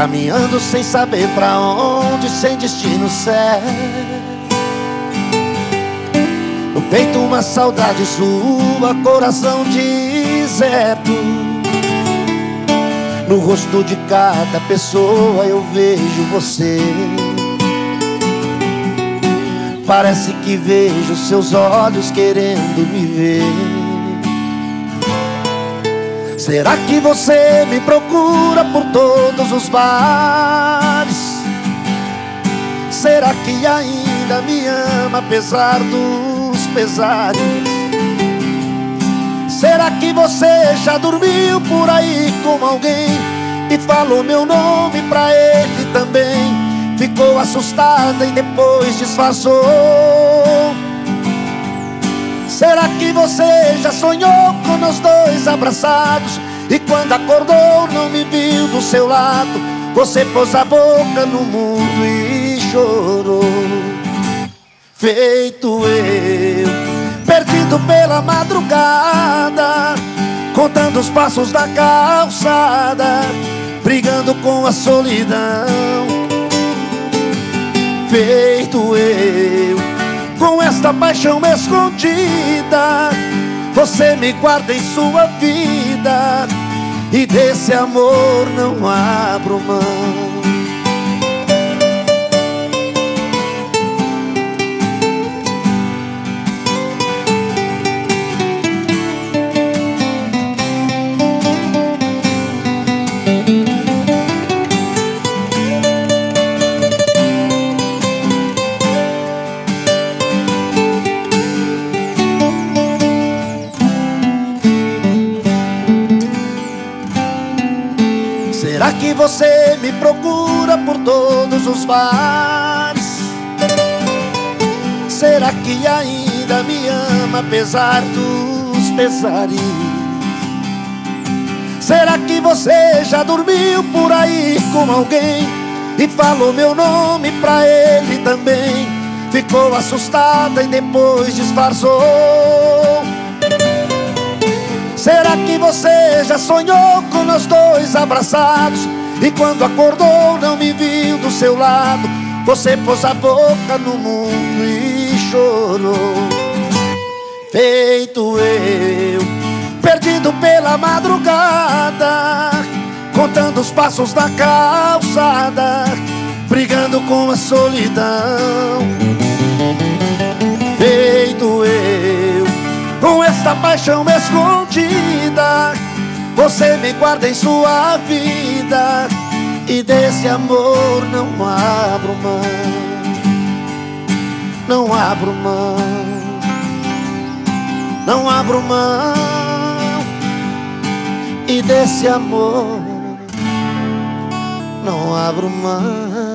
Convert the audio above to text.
caminhando sem saber pra onde, sem destino certo. No peito uma saudade sua, coração deserto. No rosto de cada pessoa eu vejo você. Parece que vejo seus olhos querendo me ver. Será que você me procura por todos os bares? Será que ainda me ama apesar dos pesares? Será que você já dormiu por aí com alguém e falou meu nome pra ele também? Ficou assustada e depois disfarçou. Será que você já sonhou com nós dois abraçados e quando acordou não me viu do seu lado? Você pôs a boca no mundo e chorou. Feito eu, perdido pela madrugada, contando os passos da calçada, brigando com a solidão. Feito eu, com esta paixão escondida, você me guarda em sua vida e desse amor não abro mão. Será que você me procura por todos os bares? Será que ainda me ama apesar dos pesares? Será que você já dormiu por aí com alguém e falou meu nome pra ele também? Ficou assustada e depois disfarçou. Será que você já sonhou com nós dois abraçados e quando acordou não me viu do seu lado? Você pôs a boca no mundo e chorou. Feito eu, perdido pela madrugada, contando os passos da calçada, brigando com a solidão. Feito eu, com esta paixão escondida, você me guarda em sua vida e desse amor não abro mão. Não abro mão, não abro mão, e desse amor não abro mão.